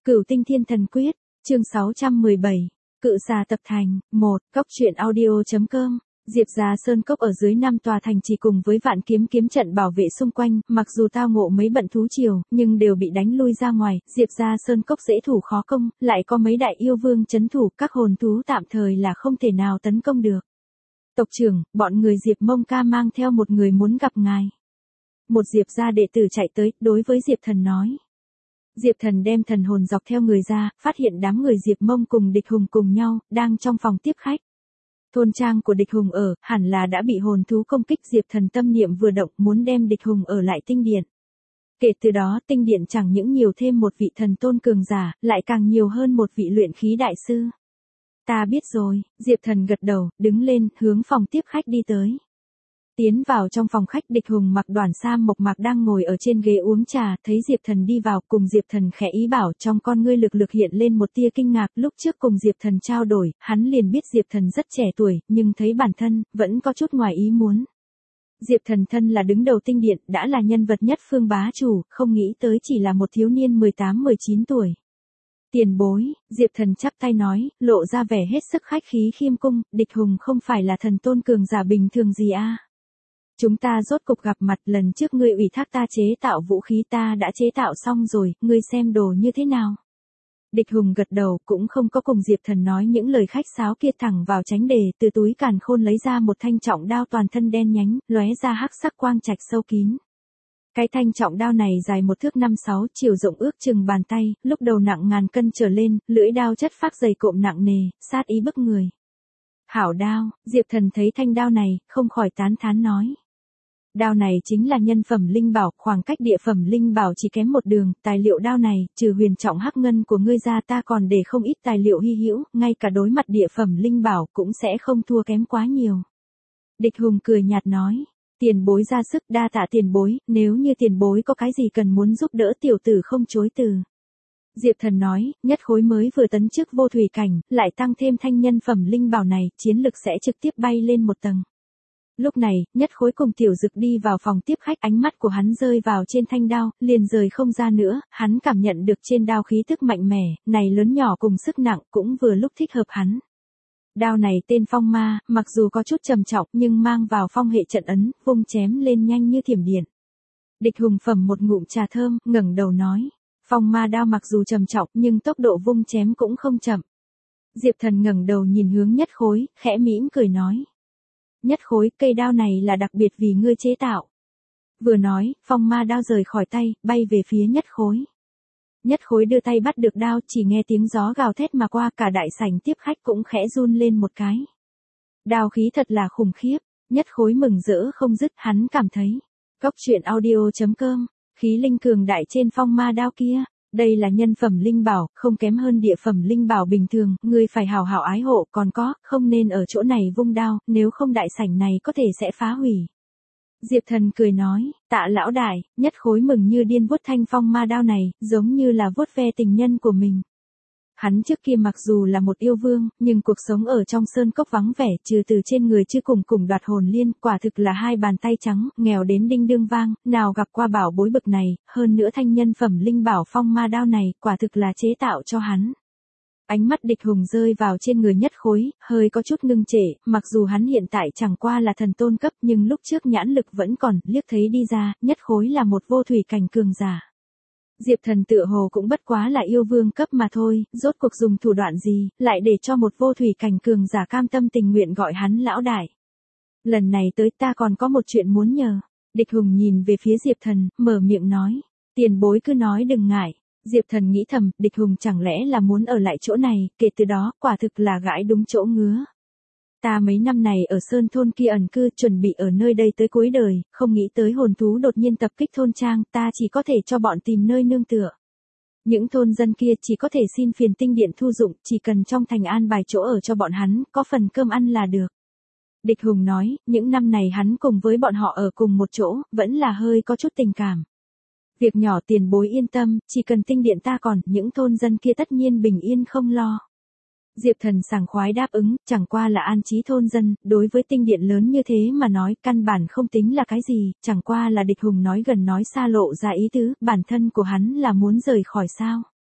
Cửu Tinh Thiên Thần Quyết, chương 617, Cự Xà tập thành, 1, Cốc truyện audio.com. Diệp Gia Sơn Cốc ở dưới 5 tòa thành trì cùng với vạn kiếm kiếm trận bảo vệ xung quanh, mặc dù tao ngộ mấy bận thú triều, nhưng đều bị đánh lui ra ngoài. Diệp Gia Sơn Cốc dễ thủ khó công, lại có mấy đại yêu vương trấn thủ, các hồn thú tạm thời là không thể nào tấn công được. Tộc trưởng, bọn người Diệp Mông Ca mang theo một người muốn gặp ngài. Một Diệp gia đệ tử chạy tới, đối với Diệp Thần nói. Diệp Thần đem thần hồn dọc theo người ra, phát hiện đám người Diệp Mông cùng Địch Hùng cùng nhau, đang trong phòng tiếp khách. Thôn trang của Địch Hùng ở, hẳn là đã bị hồn thú công kích. Diệp Thần tâm niệm vừa động, muốn đem Địch Hùng ở lại tinh điện. Kể từ đó, tinh điện chẳng những nhiều thêm một vị thần tôn cường giả, lại càng nhiều hơn một vị luyện khí đại sư. Ta biết rồi, Diệp Thần gật đầu, đứng lên, hướng phòng tiếp khách đi tới. Tiến vào trong phòng khách, Địch Hùng mặc đoản sam mộc mạc đang ngồi ở trên ghế uống trà, thấy Diệp Thần đi vào, cùng Diệp Thần khẽ ý bảo, trong con ngươi lực lực hiện lên một tia kinh ngạc. Lúc trước cùng Diệp Thần trao đổi, hắn liền biết Diệp Thần rất trẻ tuổi, nhưng thấy bản thân, vẫn có chút ngoài ý muốn. Diệp Thần thân là đứng đầu tinh điện, đã là nhân vật nhất phương bá chủ, không nghĩ tới chỉ là một thiếu niên 18-19 tuổi. Tiền bối, Diệp Thần chắp tay nói, lộ ra vẻ hết sức khách khí khiêm cung, Địch Hùng không phải là thần tôn cường giả bình thường gì à. Chúng ta rốt cục gặp mặt, lần trước ngươi ủy thác ta chế tạo vũ khí, ta đã chế tạo xong rồi, ngươi xem đồ như thế nào. Địch Hùng gật đầu, cũng không có cùng Diệp Thần nói những lời khách sáo kia, thẳng vào tránh đề, từ túi càn khôn lấy ra một thanh trọng đao toàn thân đen nhánh, lóe ra hắc sắc quang trạch sâu kín. Cái thanh trọng đao này dài 1 thước 5-6, chiều rộng ước chừng bàn tay, lúc đầu nặng ngàn cân trở lên, lưỡi đao chất phác dày cộm nặng nề, sát ý bức người. Hảo đao, Diệp Thần thấy thanh đao này, không khỏi tán thán nói. Đao này chính là nhân phẩm linh bảo, khoảng cách địa phẩm linh bảo chỉ kém một đường, tài liệu đao này, trừ huyền trọng hắc ngân của ngươi ra ta còn để không ít tài liệu hy hữu, ngay cả đối mặt địa phẩm linh bảo cũng sẽ không thua kém quá nhiều. Địch Hùng cười nhạt nói, tiền bối ra sức, đa tạ tiền bối, nếu như tiền bối có cái gì cần muốn giúp đỡ tiểu tử không chối từ. Diệp Thần nói, nhất khối mới vừa tấn chức vô thủy cảnh, lại tăng thêm thanh nhân phẩm linh bảo này, chiến lực sẽ trực tiếp bay lên một tầng. Lúc này, nhất khối cùng tiểu dực đi vào phòng tiếp khách, ánh mắt của hắn rơi vào trên thanh đao, liền rời không ra nữa, hắn cảm nhận được trên đao khí tức mạnh mẽ, này lớn nhỏ cùng sức nặng, cũng vừa lúc thích hợp hắn. Đao này tên Phong Ma, mặc dù có chút trầm trọng, nhưng mang vào phong hệ trận ấn, vung chém lên nhanh như thiểm điện. Địch Hùng phẩm một ngụm trà thơm, ngẩng đầu nói, Phong Ma đao mặc dù trầm trọng, nhưng tốc độ vung chém cũng không chậm. Diệp Thần ngẩng đầu nhìn hướng nhất khối, khẽ mỉm cười nói. Nhất khối, cây đao này là đặc biệt vì ngươi chế tạo. Vừa nói, Phong Ma đao rời khỏi tay, bay về phía nhất khối. Nhất khối đưa tay bắt được đao, chỉ nghe tiếng gió gào thét mà qua, cả đại sảnh tiếp khách cũng khẽ run lên một cái. Đao khí thật là khủng khiếp, nhất khối mừng rỡ không dứt, hắn cảm thấy. Cốc truyện audio.com, khí linh cường đại trên Phong Ma đao kia. Đây là nhân phẩm linh bảo, không kém hơn địa phẩm linh bảo bình thường, ngươi phải hào hảo ái hộ, còn có, không nên ở chỗ này vung đao, nếu không đại sảnh này có thể sẽ phá hủy. Diệp Thần cười nói, tạ lão đại, nhất khối mừng như điên vuốt thanh Phong Ma đao này, giống như là vuốt ve tình nhân của mình. Hắn trước kia mặc dù là một yêu vương, nhưng cuộc sống ở trong sơn cốc vắng vẻ, trừ từ trên người chưa cùng đoạt hồn liên, quả thực là hai bàn tay trắng, nghèo đến đinh đương vang, nào gặp qua bảo bối bực này, hơn nữa thanh nhân phẩm linh bảo Phong Ma đao này, quả thực là chế tạo cho hắn. Ánh mắt Địch Hùng rơi vào trên người nhất khối, hơi có chút ngưng trệ, mặc dù hắn hiện tại chẳng qua là thần tôn cấp, nhưng lúc trước nhãn lực vẫn còn, liếc thấy đi ra, nhất khối là một vô thủy cảnh cường giả. Diệp Thần tựa hồ cũng bất quá là yêu vương cấp mà thôi, rốt cuộc dùng thủ đoạn gì, lại để cho một vô thủy cảnh cường giả cam tâm tình nguyện gọi hắn lão đại. Lần này tới ta còn có một chuyện muốn nhờ. Địch Hùng nhìn về phía Diệp Thần, mở miệng nói, tiền bối cứ nói đừng ngại. Diệp Thần nghĩ thầm, Địch Hùng chẳng lẽ là muốn ở lại chỗ này, kể từ đó, quả thực là gãi đúng chỗ ngứa. Ta mấy năm này ở sơn thôn kia ẩn cư, chuẩn bị ở nơi đây tới cuối đời, không nghĩ tới hồn thú đột nhiên tập kích thôn trang, ta chỉ có thể cho bọn tìm nơi nương tựa. Những thôn dân kia chỉ có thể xin phiền tinh điện thu dụng, chỉ cần trong thành an bài chỗ ở cho bọn hắn, có phần cơm ăn là được. Địch Hùng nói, những năm này hắn cùng với bọn họ ở cùng một chỗ, vẫn là hơi có chút tình cảm. Việc nhỏ tiền bối yên tâm, chỉ cần tinh điện ta còn, những thôn dân kia tất nhiên bình yên không lo. Diệp Thần sảng khoái đáp ứng, chẳng qua là an trí thôn dân, đối với tinh điện lớn như thế mà nói, căn bản không tính là cái gì, chẳng qua là Địch Hùng nói gần nói xa lộ ra ý tứ, bản thân của hắn là muốn rời khỏi sao.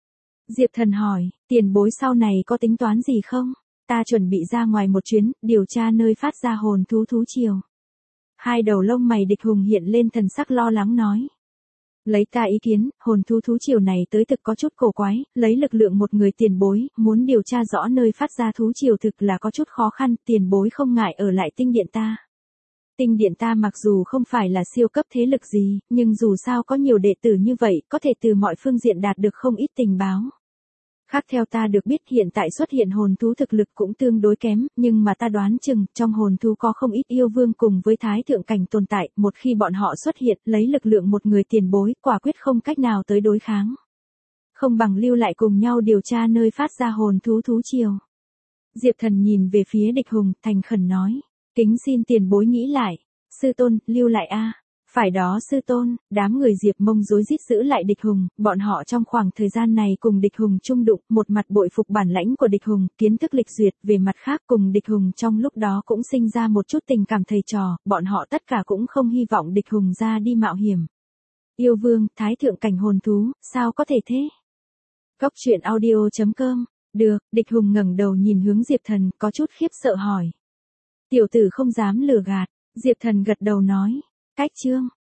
Diệp Thần hỏi, tiền bối sau này có tính toán gì không? Ta chuẩn bị ra ngoài một chuyến, điều tra nơi phát ra hồn thú thú triều. Hai đầu lông mày Địch Hùng hiện lên thần sắc lo lắng nói. Lấy ta ý kiến, hồn thú thú triều này tới thực có chút cổ quái, lấy lực lượng một người tiền bối, muốn điều tra rõ nơi phát ra thú triều thực là có chút khó khăn, tiền bối không ngại ở lại tinh điện ta. Tinh điện ta mặc dù không phải là siêu cấp thế lực gì, nhưng dù sao có nhiều đệ tử như vậy, có thể từ mọi phương diện đạt được không ít tình báo. Khác theo ta được biết hiện tại xuất hiện hồn thú thực lực cũng tương đối kém, nhưng mà ta đoán chừng trong hồn thú có không ít yêu vương cùng với thái thượng cảnh tồn tại, một khi bọn họ xuất hiện lấy lực lượng một người tiền bối quả quyết không cách nào tới đối kháng. Không bằng lưu lại cùng nhau điều tra nơi phát ra hồn thú thú triều. Diệp Thần nhìn về phía Địch Hùng thành khẩn nói, kính xin tiền bối nghĩ lại, sư tôn, lưu lại a. Phải đó sư tôn, đám người Diệp Mông rối rít giữ lại Địch Hùng, bọn họ trong khoảng thời gian này cùng Địch Hùng chung đụng, một mặt bội phục bản lãnh của Địch Hùng, kiến thức lịch duyệt, về mặt khác cùng Địch Hùng trong lúc đó cũng sinh ra một chút tình cảm thầy trò, bọn họ tất cả cũng không hy vọng Địch Hùng ra đi mạo hiểm. Yêu vương, thái thượng cảnh hồn thú, sao có thể thế? Cốc truyện audio.com, được, Địch Hùng ngẩng đầu nhìn hướng Diệp Thần, có chút khiếp sợ hỏi. Tiểu tử không dám lừa gạt, Diệp Thần gật đầu nói, cách chương.